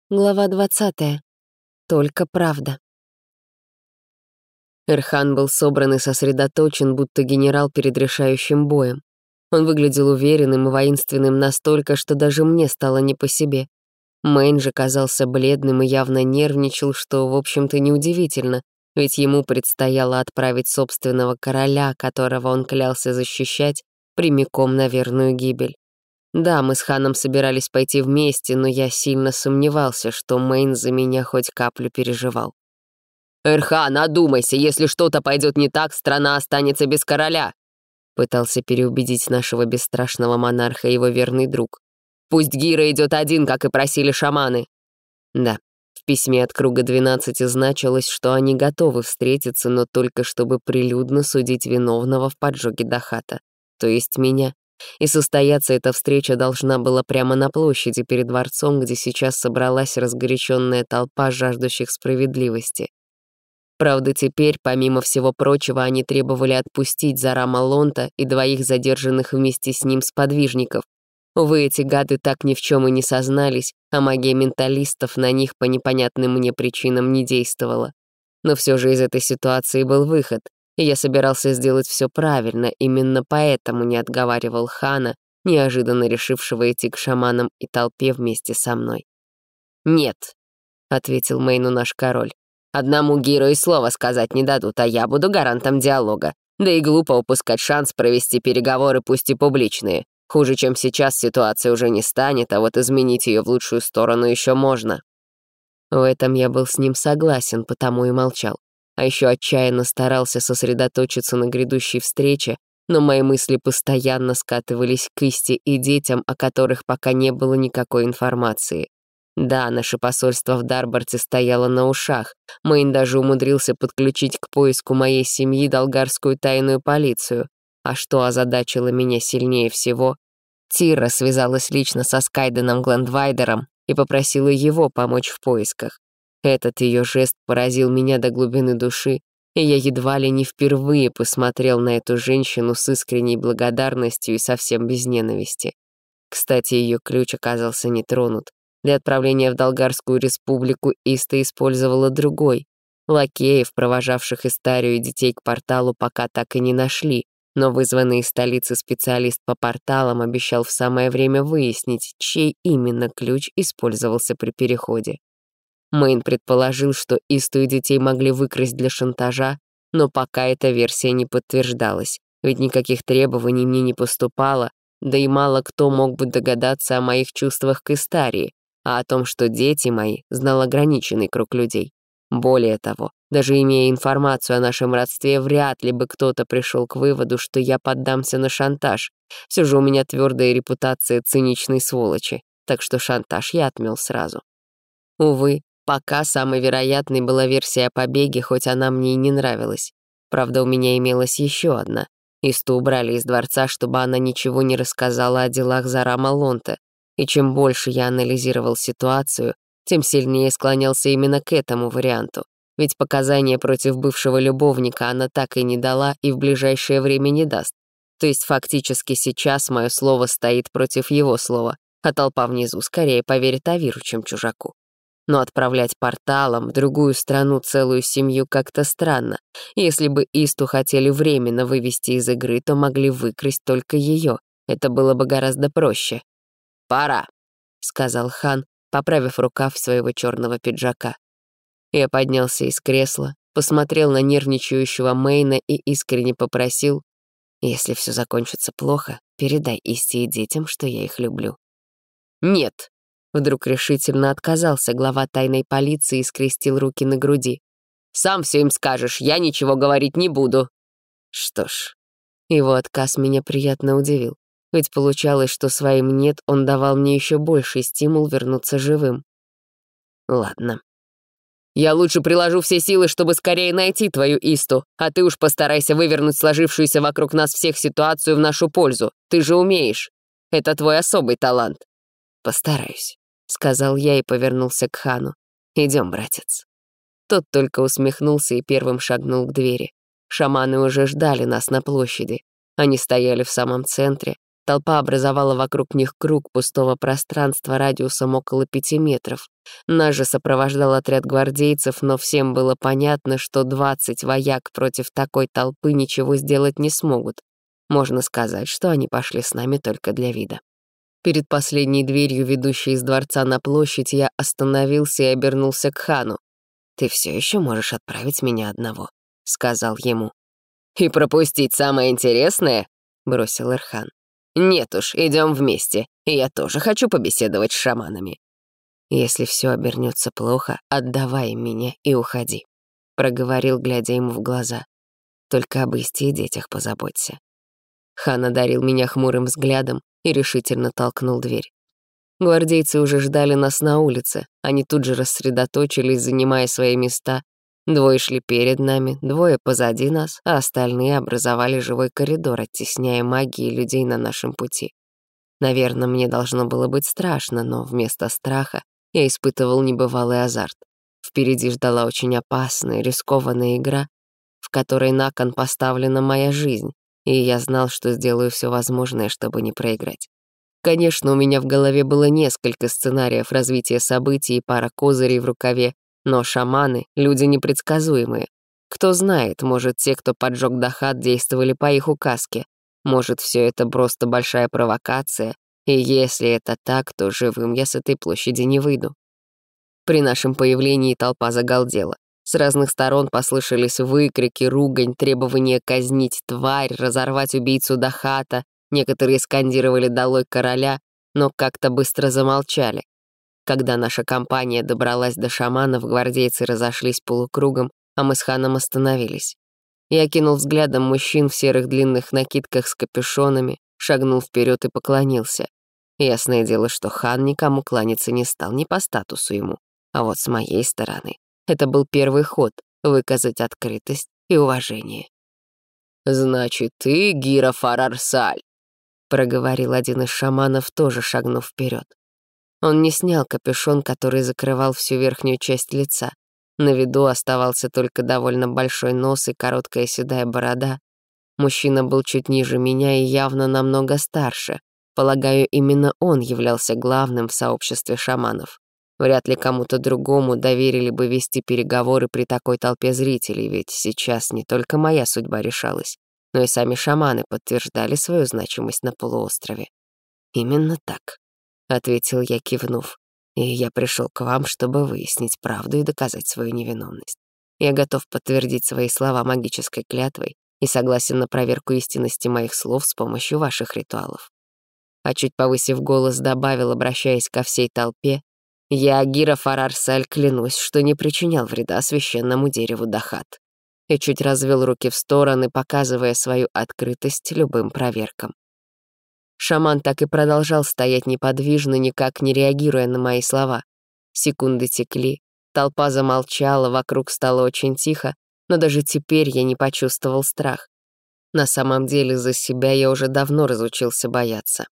Глава 20. Только правда. Эрхан был собран и сосредоточен, будто генерал перед решающим боем. Он выглядел уверенным и воинственным настолько, что даже мне стало не по себе. Мэйн же казался бледным и явно нервничал, что, в общем-то, неудивительно, ведь ему предстояло отправить собственного короля, которого он клялся защищать, прямиком на верную гибель. Да, мы с Ханом собирались пойти вместе, но я сильно сомневался, что Мэйн за меня хоть каплю переживал. «Эрхан, одумайся, если что-то пойдет не так, страна останется без короля», пытался переубедить нашего бесстрашного монарха его верный друг. «Пусть Гира идет один, как и просили шаманы». Да, в письме от Круга 12 значилось, что они готовы встретиться, но только чтобы прилюдно судить виновного в поджоге Дахата, то есть меня. И состояться эта встреча должна была прямо на площади перед дворцом, где сейчас собралась разгоряченная толпа жаждущих справедливости. Правда, теперь, помимо всего прочего, они требовали отпустить Зарама Лонта и двоих задержанных вместе с ним сподвижников. Увы, эти гады так ни в чем и не сознались, а магия менталистов на них по непонятным мне причинам не действовала. Но все же из этой ситуации был выход. И я собирался сделать все правильно, именно поэтому не отговаривал Хана, неожиданно решившего идти к шаманам и толпе вместе со мной. «Нет», — ответил Мэйну наш король, «одному Гиру и слова сказать не дадут, а я буду гарантом диалога. Да и глупо упускать шанс провести переговоры, пусть и публичные. Хуже, чем сейчас, ситуация уже не станет, а вот изменить ее в лучшую сторону еще можно». В этом я был с ним согласен, потому и молчал. А еще отчаянно старался сосредоточиться на грядущей встрече, но мои мысли постоянно скатывались к Исте и детям, о которых пока не было никакой информации. Да, наше посольство в Дарборте стояло на ушах. Мэйн даже умудрился подключить к поиску моей семьи долгарскую тайную полицию. А что озадачило меня сильнее всего? Тира связалась лично со Скайденом Глендвайдером и попросила его помочь в поисках. Этот ее жест поразил меня до глубины души, и я едва ли не впервые посмотрел на эту женщину с искренней благодарностью и совсем без ненависти. Кстати, ее ключ оказался не тронут. Для отправления в Долгарскую республику Иста использовала другой. Лакеев, провожавших Истарию и детей к порталу, пока так и не нашли, но вызванный из столицы специалист по порталам обещал в самое время выяснить, чей именно ключ использовался при переходе. Мэйн предположил, что Исту и детей могли выкрасть для шантажа, но пока эта версия не подтверждалась, ведь никаких требований мне не поступало, да и мало кто мог бы догадаться о моих чувствах к Истарии, а о том, что дети мои, знал ограниченный круг людей. Более того, даже имея информацию о нашем родстве, вряд ли бы кто-то пришел к выводу, что я поддамся на шантаж. Все же у меня твердая репутация циничной сволочи, так что шантаж я отмел сразу. Увы, пока самой вероятной была версия о побеге, хоть она мне и не нравилась. Правда, у меня имелась еще одна. Исту убрали из дворца, чтобы она ничего не рассказала о делах Зарама Лонта. И чем больше я анализировал ситуацию, тем сильнее склонялся именно к этому варианту. Ведь показания против бывшего любовника она так и не дала и в ближайшее время не даст. То есть фактически сейчас мое слово стоит против его слова, а толпа внизу скорее поверит Авиру, чем чужаку. Но отправлять порталом в другую страну целую семью как-то странно. Если бы Исту хотели временно вывести из игры, то могли выкрасть только ее. Это было бы гораздо проще. «Пора», — сказал Хан, поправив рукав своего черного пиджака. Я поднялся из кресла, посмотрел на нервничающего Мэйна и искренне попросил: «Если все закончится плохо, передай Исте и детям, что я их люблю». «Нет», — вдруг решительно отказался глава тайной полиции и скрестил руки на груди. «Сам все им скажешь, я ничего говорить не буду». Что ж, его отказ меня приятно удивил. Ведь получалось, что своим «нет» он давал мне еще больший стимул вернуться живым. Ладно. «Я лучше приложу все силы, чтобы скорее найти твою Исту, а ты уж постарайся вывернуть сложившуюся вокруг нас всех ситуацию в нашу пользу. Ты же умеешь. Это твой особый талант». «Постараюсь», — сказал я и повернулся к Хану. «Идем, братец». Тот только усмехнулся и первым шагнул к двери. Шаманы уже ждали нас на площади. Они стояли в самом центре, Толпа образовала вокруг них круг пустого пространства радиусом около 5 метров. Нас же сопровождал отряд гвардейцев, но всем было понятно, что 20 вояк против такой толпы ничего сделать не смогут. Можно сказать, что они пошли с нами только для вида. Перед последней дверью, ведущей из дворца на площадь, я остановился и обернулся к хану. «Ты все еще можешь отправить меня одного», — сказал ему. «И пропустить самое интересное?» — бросил Эрхан. «Нет уж, идем вместе, и я тоже хочу побеседовать с шаманами». «Если все обернется плохо, отдавай меня и уходи», — проговорил, глядя ему в глаза. «Только об Исте и детях позаботься». Хан одарил меня хмурым взглядом и решительно толкнул дверь. Гвардейцы уже ждали нас на улице, они тут же рассредоточились, занимая свои места. Двое шли перед нами, двое позади нас, а остальные образовали живой коридор, оттесняя магией людей на нашем пути. Наверное, мне должно было быть страшно, но вместо страха я испытывал небывалый азарт. Впереди ждала очень опасная, рискованная игра, в которой на кон поставлена моя жизнь, и я знал, что сделаю все возможное, чтобы не проиграть. Конечно, у меня в голове было несколько сценариев развития событий и пара козырей в рукаве, но шаманы — люди непредсказуемые. Кто знает, может, те, кто поджег Дахат, действовали по их указке. Может, все это просто большая провокация, и если это так, то живым я с этой площади не выйду. При нашем появлении толпа загалдела. С разных сторон послышались выкрики, ругань, требования казнить тварь, разорвать убийцу Дахата. Некоторые скандировали «Долой короля», но как-то быстро замолчали. Когда наша компания добралась до шаманов, гвардейцы разошлись полукругом, а мы с ханом остановились. Я кинул взглядом мужчин в серых длинных накидках с капюшонами, шагнул вперед и поклонился. Ясное дело, что хан никому кланяться не стал, не по статусу ему. А вот с моей стороны это был первый ход — выказать открытость и уважение. «Значит, ты Гира Фарарсаль», — проговорил один из шаманов, тоже шагнув вперед. Он не снял капюшон, который закрывал всю верхнюю часть лица. На виду оставался только довольно большой нос и короткая седая борода. Мужчина был чуть ниже меня и явно намного старше. Полагаю, именно он являлся главным в сообществе шаманов. Вряд ли кому-то другому доверили бы вести переговоры при такой толпе зрителей, ведь сейчас не только моя судьба решалась, но и сами шаманы подтверждали свою значимость на полуострове. «Именно так», — ответил я, кивнув. «И я пришел к вам, чтобы выяснить правду и доказать свою невиновность. Я готов подтвердить свои слова магической клятвой и согласен на проверку истинности моих слов с помощью ваших ритуалов». А чуть повысив голос, добавил, обращаясь ко всей толпе: «Я, Гира Фарарсаль, клянусь, что не причинял вреда священному дереву Дахат». И чуть развел руки в стороны, показывая свою открытость любым проверкам. Шаман так и продолжал стоять неподвижно, никак не реагируя на мои слова. Секунды текли, толпа замолчала, вокруг стало очень тихо, но даже теперь я не почувствовал страх. На самом деле, за себя я уже давно разучился бояться.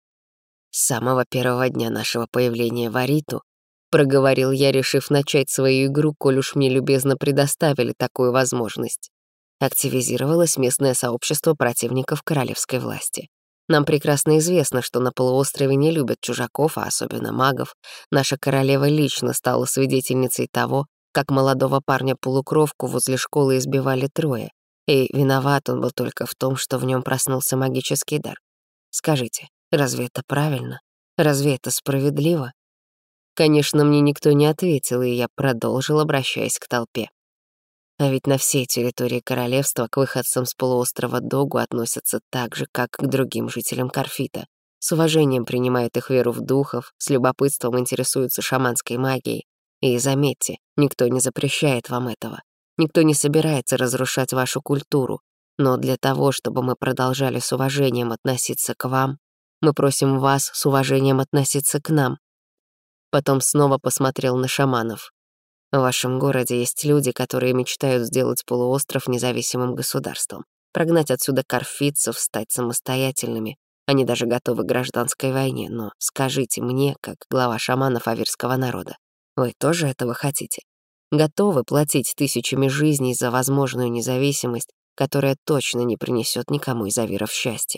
«С самого первого дня нашего появления в Ариту», — проговорил я, решив начать свою игру, коль уж мне любезно предоставили такую возможность, активизировалось местное сообщество противников королевской власти. Нам прекрасно известно, что на полуострове не любят чужаков, а особенно магов. Наша королева лично стала свидетельницей того, как молодого парня-полукровку возле школы избивали трое, и виноват он был только в том, что в нем проснулся магический дар. Скажите, разве это правильно? Разве это справедливо? Конечно, мне никто не ответил, и я продолжил, обращаясь к толпе. А ведь на всей территории королевства к выходцам с полуострова Догу относятся так же, как к другим жителям Карфита. С уважением принимают их веру в духов, с любопытством интересуются шаманской магией. И заметьте, никто не запрещает вам этого. Никто не собирается разрушать вашу культуру. Но для того, чтобы мы продолжали с уважением относиться к вам, мы просим вас с уважением относиться к нам. Потом снова посмотрел на шаманов. В вашем городе есть люди, которые мечтают сделать полуостров независимым государством, прогнать отсюда карфитцев, стать самостоятельными. Они даже готовы к гражданской войне, но скажите мне, как глава шаманов аверского народа, вы тоже этого хотите? Готовы платить тысячами жизней за возможную независимость, которая точно не принесет никому из аверов счастья?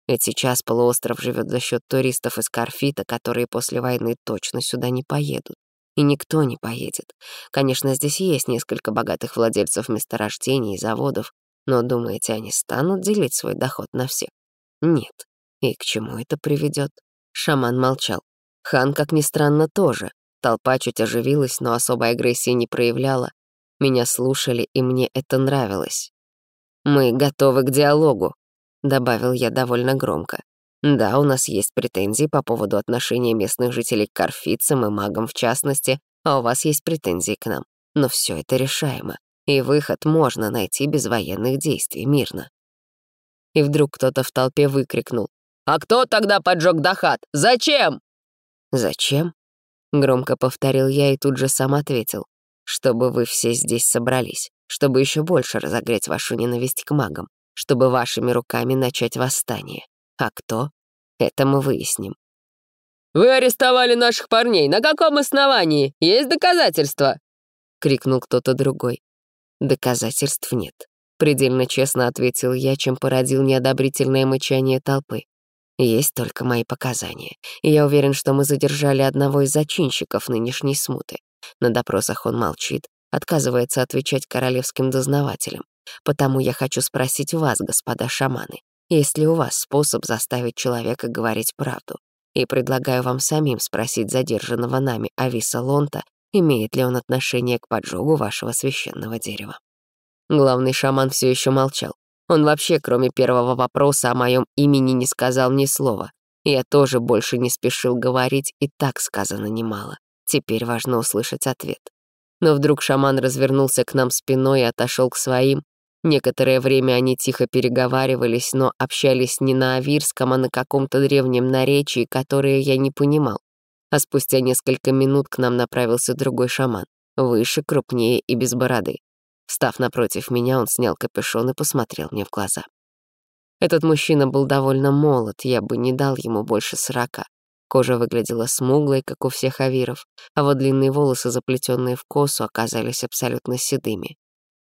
Ведь сейчас полуостров живет за счет туристов из Карфита, которые после войны точно сюда не поедут. И никто не поедет. Конечно, здесь есть несколько богатых владельцев месторождений и заводов, но, думаете, они станут делить свой доход на всех? Нет. И к чему это приведет? Шаман молчал. Хан, как ни странно, тоже. Толпа чуть оживилась, но особой агрессии не проявляла. Меня слушали, и мне это нравилось. «Мы готовы к диалогу», — добавил я довольно громко. «Да, у нас есть претензии по поводу отношения местных жителей к карфитцам и магам в частности, а у вас есть претензии к нам. Но все это решаемо, и выход можно найти без военных действий, мирно». И вдруг кто-то в толпе выкрикнул: «А кто тогда поджег Дахат? Зачем?» «Зачем?» — громко повторил я и тут же сам ответил: «Чтобы вы все здесь собрались, чтобы еще больше разогреть вашу ненависть к магам, чтобы вашими руками начать восстание. А кто? Это мы выясним». «Вы арестовали наших парней. На каком основании? Есть доказательства?» — крикнул кто-то другой. «Доказательств нет», — предельно честно ответил я, чем породил неодобрительное мычание толпы. «Есть только мои показания, и я уверен, что мы задержали одного из зачинщиков нынешней смуты. На допросах он молчит, отказывается отвечать королевским дознавателям. Потому я хочу спросить вас, господа шаманы, есть ли у вас способ заставить человека говорить правду? И предлагаю вам самим спросить задержанного нами Ависа Лонта, имеет ли он отношение к поджогу вашего священного дерева». Главный шаман все еще молчал. Он вообще, кроме первого вопроса, о моем имени не сказал ни слова. Я тоже больше не спешил говорить, и так сказано немало. Теперь важно услышать ответ. Но вдруг шаман развернулся к нам спиной и отошел к своим. Некоторое время они тихо переговаривались, но общались не на авирском, а на каком-то древнем наречии, которое я не понимал. А спустя несколько минут к нам направился другой шаман, выше, крупнее и без бороды. Встав напротив меня, он снял капюшон и посмотрел мне в глаза. Этот мужчина был довольно молод, я бы не дал ему больше 40. Кожа выглядела смуглой, как у всех авиров, а вот длинные волосы, заплетенные в косу, оказались абсолютно седыми.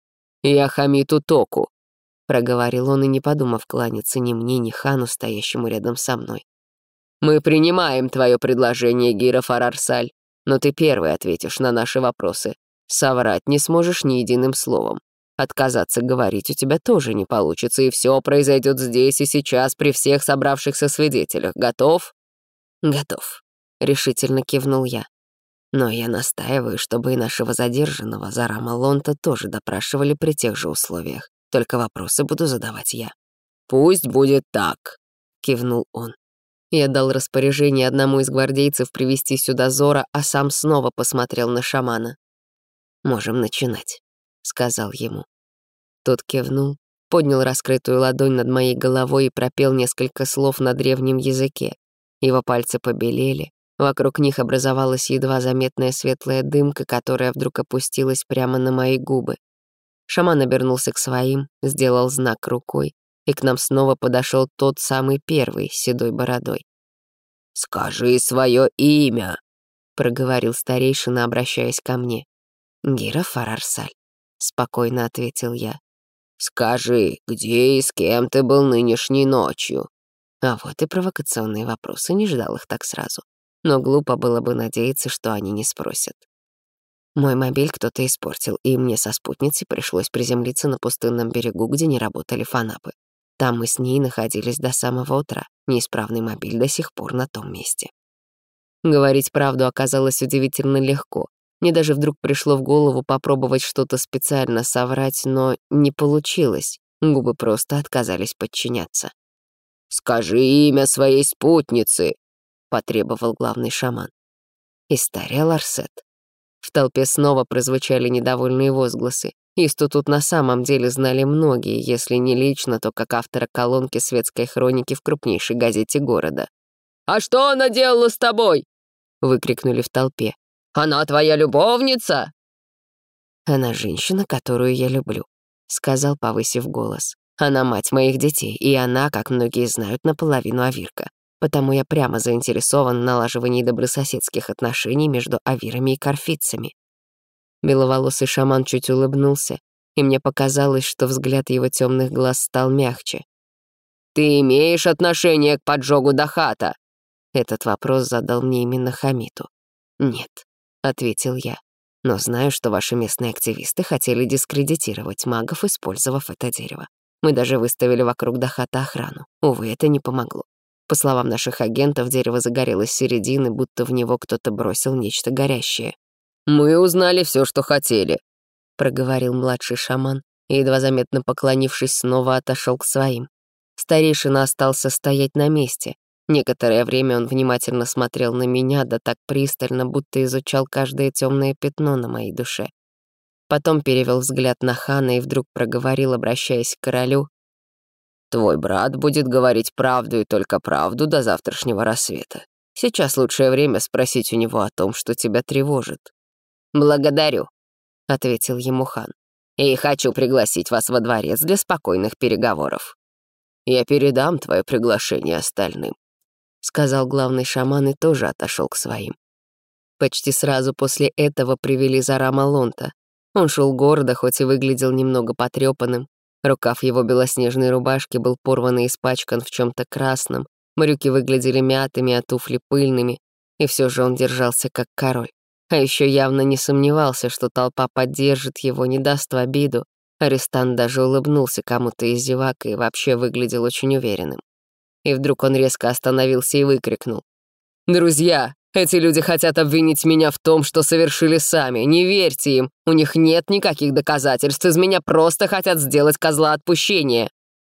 «Я Хамиту Току», — проговорил он, и не подумав кланяться ни мне, ни хану, стоящему рядом со мной. «Мы принимаем твое предложение, Гира Фарарсаль, но ты первый ответишь на наши вопросы. Соврать не сможешь ни единым словом. Отказаться говорить у тебя тоже не получится, и все произойдет здесь и сейчас при всех собравшихся свидетелях. Готов?» «Готов», — решительно кивнул я. «Но я настаиваю, чтобы и нашего задержанного Зарама Лонта тоже допрашивали при тех же условиях. Только вопросы буду задавать я». «Пусть будет так», — кивнул он. Я дал распоряжение одному из гвардейцев привести сюда Зора, а сам снова посмотрел на шамана. «Можем начинать», — сказал ему. Тот кивнул, поднял раскрытую ладонь над моей головой и пропел несколько слов на древнем языке. Его пальцы побелели, вокруг них образовалась едва заметная светлая дымка, которая вдруг опустилась прямо на мои губы. Шаман обернулся к своим, сделал знак рукой, и к нам снова подошел тот самый первый с седой бородой. «Скажи свое имя», — проговорил старейшина, обращаясь ко мне. «Гира Фарарсаль», — спокойно ответил я. «Скажи, где и с кем ты был нынешней ночью?» А вот и провокационные вопросы, не ждал их так сразу. Но глупо было бы надеяться, что они не спросят. Мой мобиль кто-то испортил, и мне со спутницей пришлось приземлиться на пустынном берегу, где не работали фанапы. Там мы с ней находились до самого утра, неисправный мобиль до сих пор на том месте. Говорить правду оказалось удивительно легко. Мне даже вдруг пришло в голову попробовать что-то специально соврать, но не получилось. Губы просто отказались подчиняться. «Скажи имя своей спутницы», — потребовал главный шаман. Истария Ларсет. В толпе снова прозвучали недовольные возгласы. Исту тут на самом деле знали многие, если не лично, то как автора колонки светской хроники в крупнейшей газете города. «А что она делала с тобой?» — выкрикнули в толпе. «Она твоя любовница?» «Она женщина, которую я люблю», — сказал, повысив голос. «Она мать моих детей, и она, как многие знают, наполовину авирка. Потому я прямо заинтересован в налаживании добрососедских отношений между авирами и карфитцами». Беловолосый шаман чуть улыбнулся, и мне показалось, что взгляд его темных глаз стал мягче. ты имеешь отношение к поджогу Дахата?» Этот вопрос задал мне именно Хамиту. «Нет», — ответил я, «но знаю, что ваши местные активисты хотели дискредитировать магов, использовав это дерево. Мы даже выставили вокруг Дахата охрану. Увы, это не помогло. По словам наших агентов, дерево загорелось с середины, будто в него кто-то бросил нечто горящее. «Мы узнали все, что хотели», — проговорил младший шаман, и, едва заметно поклонившись, снова отошел к своим. Старейшина остался стоять на месте. Некоторое время он внимательно смотрел на меня, да так пристально, будто изучал каждое темное пятно на моей душе. Потом перевел взгляд на хана и вдруг проговорил, обращаясь к королю: «Твой брат будет говорить правду и только правду до завтрашнего рассвета. Сейчас лучшее время спросить у него о том, что тебя тревожит». «Благодарю», — ответил ему хан, «и хочу пригласить вас во дворец для спокойных переговоров». «Я передам твое приглашение остальным», — сказал главный шаман и тоже отошел к своим. Почти сразу после этого привели Зарама Лонта. Он шел гордо, хоть и выглядел немного потрепанным. Рукав его белоснежной рубашки был порван и испачкан в чем-то красном, брюки выглядели мятыми, а туфли пыльными, и все же он держался как король. А еще явно не сомневался, что толпа поддержит его, не даст в обиду. Арестант даже улыбнулся кому-то из зевак и вообще выглядел очень уверенным. И вдруг он резко остановился и выкрикнул: «Друзья, эти люди хотят обвинить меня в том, что совершили сами. Не верьте им, у них нет никаких доказательств, из меня просто хотят сделать козла отпущения».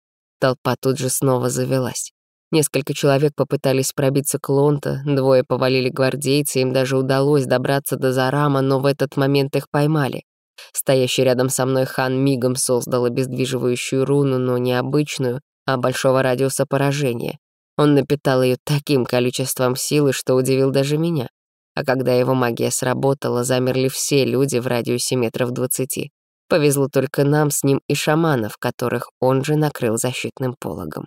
Толпа тут же снова завелась. Несколько человек попытались пробиться к Лонта, двое повалили гвардейцы, им даже удалось добраться до Зарама, но в этот момент их поймали. Стоящий рядом со мной хан мигом создал обездвиживающую руну, но не обычную, а большого радиуса поражения. Он напитал ее таким количеством силы, что удивил даже меня. А когда его магия сработала, замерли все люди в радиусе 20 метров. Повезло только нам с ним и шаманов, которых он же накрыл защитным пологом.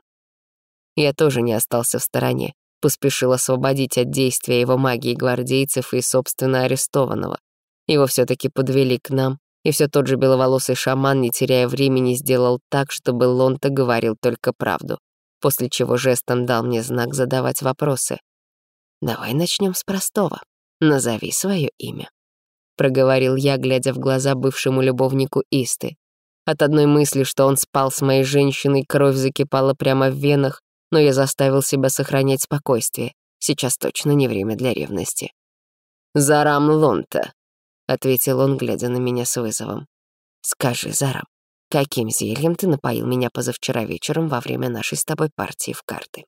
Я тоже не остался в стороне, поспешил освободить от действия его магии гвардейцев и, собственно, арестованного. Его все-таки подвели к нам, и все тот же беловолосый шаман, не теряя времени, сделал так, чтобы Лонта говорил только правду, после чего жестом дал мне знак задавать вопросы. «Давай начнем с простого. Назови свое имя», — проговорил я, глядя в глаза бывшему любовнику Исты. От одной мысли, что он спал с моей женщиной, кровь закипала прямо в венах, но я заставил себя сохранять спокойствие. Сейчас точно не время для ревности. «Зарам Лонта», — ответил он, глядя на меня с вызовом. «Скажи, Зарам, каким зельем ты напоил меня позавчера вечером во время нашей с тобой партии в карты?»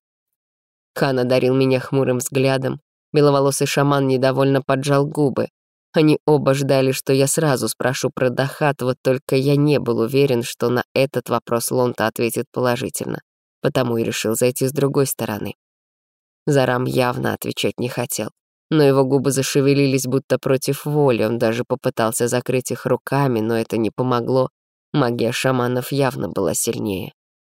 Хан одарил меня хмурым взглядом. Беловолосый шаман недовольно поджал губы. Они оба ждали, что я сразу спрошу про Дахат, вот только я не был уверен, что на этот вопрос Лонта ответит положительно, потому и решил зайти с другой стороны. Зарам явно отвечать не хотел, но его губы зашевелились будто против воли, он даже попытался закрыть их руками, но это не помогло, магия шаманов явно была сильнее.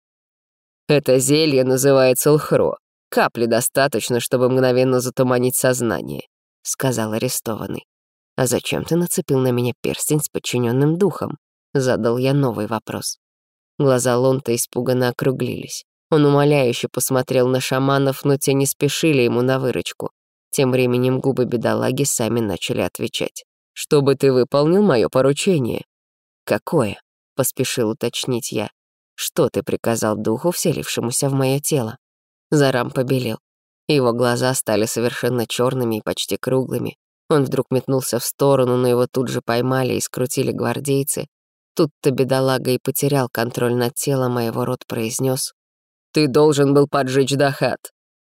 «Это зелье называется лхро. Капли достаточно, чтобы мгновенно затуманить сознание», — сказал арестованный. «А зачем ты нацепил на меня перстень с подчиненным духом?» — задал я новый вопрос. Глаза Лонта испуганно округлились. Он умоляюще посмотрел на шаманов, но те не спешили ему на выручку. Тем временем губы бедолаги сами начали отвечать. «Чтобы ты выполнил мое поручение». «Какое?» — поспешил уточнить я. «Что ты приказал духу, вселившемуся в мое тело?» Зарам побелел. Его глаза стали совершенно черными и почти круглыми. Он вдруг метнулся в сторону, но его тут же поймали и скрутили гвардейцы. Тут-то бедолага и потерял контроль над телом, а его рот произнес: «Ты должен был поджечь Дахат».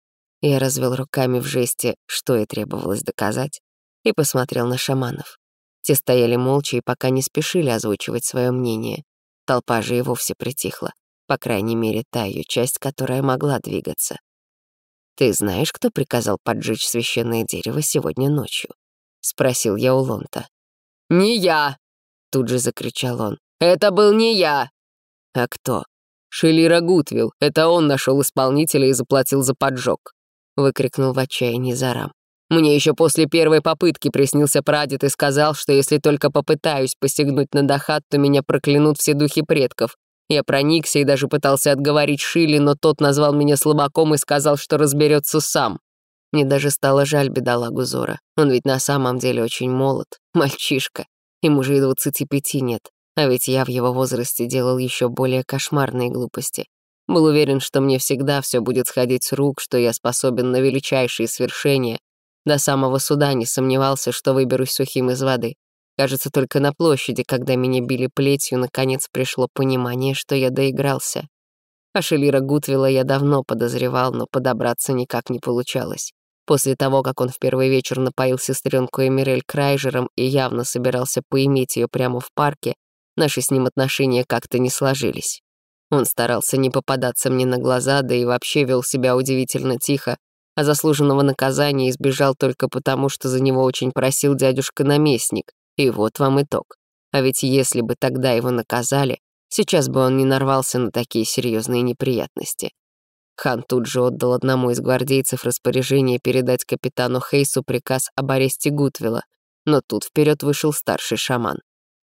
Я развел руками в жесте, что и требовалось доказать, и посмотрел на шаманов. Те стояли молча и пока не спешили озвучивать свое мнение. Толпа же и вовсе притихла, по крайней мере, та ее часть, которая могла двигаться. «Ты знаешь, кто приказал поджечь священное дерево сегодня ночью?» — спросил я у Лонта. «Не я!» — тут же закричал он. «Это был не я!» «А кто?» «Шелира Гутвилл. Это он нашел исполнителя и заплатил за поджог», — выкрикнул в отчаянии Зарам. «Мне еще после первой попытки приснился прадед и сказал, что если только попытаюсь посягнуть на Дахат, то меня проклянут все духи предков. Я проникся и даже пытался отговорить Шилли, но тот назвал меня слабаком и сказал, что разберется сам. Мне даже стало жаль бедолагу Зора. Он ведь на самом деле очень молод, мальчишка. Ему же и 25 нет. А ведь я в его возрасте делал еще более кошмарные глупости. Был уверен, что мне всегда все будет сходить с рук, что я способен на величайшие свершения. До самого суда не сомневался, что выберусь сухим из воды. Кажется, только на площади, когда меня били плетью, наконец пришло понимание, что я доигрался. А Шелира Гутвилла я давно подозревал, но подобраться никак не получалось. После того, как он в первый вечер напоил сестренку Эмирель Крайжером и явно собирался поиметь ее прямо в парке, наши с ним отношения как-то не сложились. Он старался не попадаться мне на глаза, да и вообще вел себя удивительно тихо, а заслуженного наказания избежал только потому, что за него очень просил дядюшка-наместник. И вот вам итог. А ведь если бы тогда его наказали, сейчас бы он не нарвался на такие серьезные неприятности. Хан тут же отдал одному из гвардейцев распоряжение передать капитану Хейсу приказ об аресте Гутвилла, но тут вперед вышел старший шаман.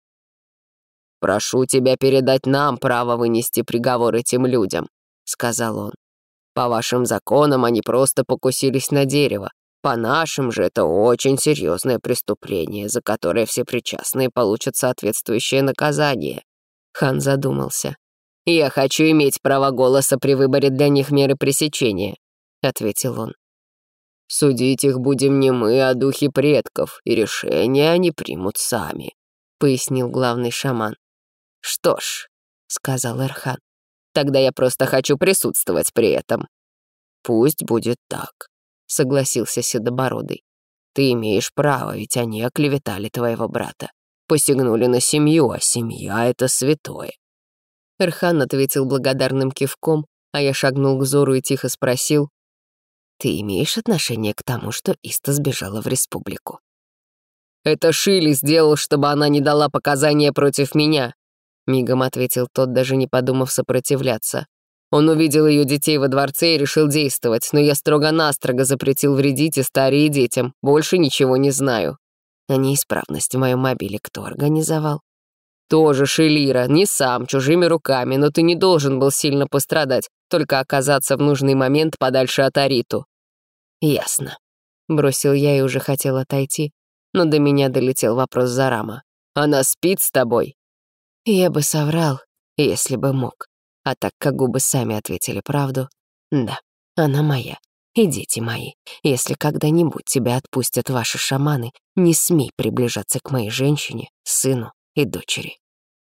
«Прошу тебя передать нам право вынести приговор этим людям», — сказал он. «По вашим законам они просто покусились на дерево. По нашим же это очень серьезное преступление, за которое все причастные получат соответствующее наказание». Хан задумался. «Я хочу иметь право голоса при выборе для них меры пресечения», — ответил он. «Судить их будем не мы, а духи предков, и решение они примут сами», — пояснил главный шаман. «Что ж», — сказал Эрхан, — «тогда я просто хочу присутствовать при этом». «Пусть будет так», — согласился Седобородый. «Ты имеешь право, ведь они оклеветали твоего брата. Посягнули на семью, а семья — это святое». Эрхан ответил благодарным кивком, а я шагнул к Зору и тихо спросил: «Ты имеешь отношение к тому, что Иста сбежала в республику?» «Это Шилли сделал, чтобы она не дала показания против меня», — мигом ответил тот, даже не подумав сопротивляться. «Он увидел ее детей во дворце и решил действовать, но я строго-настрого запретил вредить Истаре и детям. Больше ничего не знаю». «А неисправность в моем мобиле кто организовал?» «Тоже Шелира, не сам, чужими руками, но ты не должен был сильно пострадать, только оказаться в нужный момент подальше от Ариту». «Ясно», — бросил я и уже хотел отойти, но до меня долетел вопрос Зарама. «Она спит с тобой?» Я бы соврал, если бы мог. А так как губы сами ответили правду, да, она моя. И дети мои. Если когда-нибудь тебя отпустят ваши шаманы, не смей приближаться к моей женщине, сыну и дочери.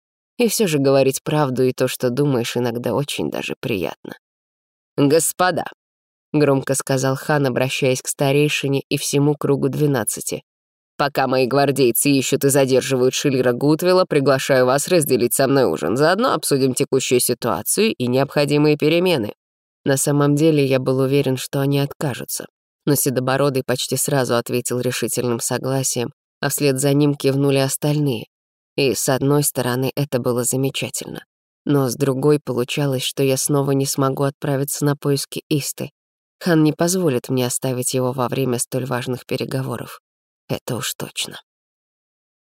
И все же говорить правду и то, что думаешь, иногда очень даже приятно. «Господа», — громко сказал хан, обращаясь к старейшине и всему кругу 12, «пока мои гвардейцы ищут и задерживают Шелира Гутвилла, приглашаю вас разделить со мной ужин. Заодно обсудим текущую ситуацию и необходимые перемены». На самом деле я был уверен, что они откажутся. Но Седобородый почти сразу ответил решительным согласием, а вслед за ним кивнули остальные. И с одной стороны это было замечательно. Но с другой получалось, что я снова не смогу отправиться на поиски Исты. Хан не позволит мне оставить его во время столь важных переговоров. Это уж точно.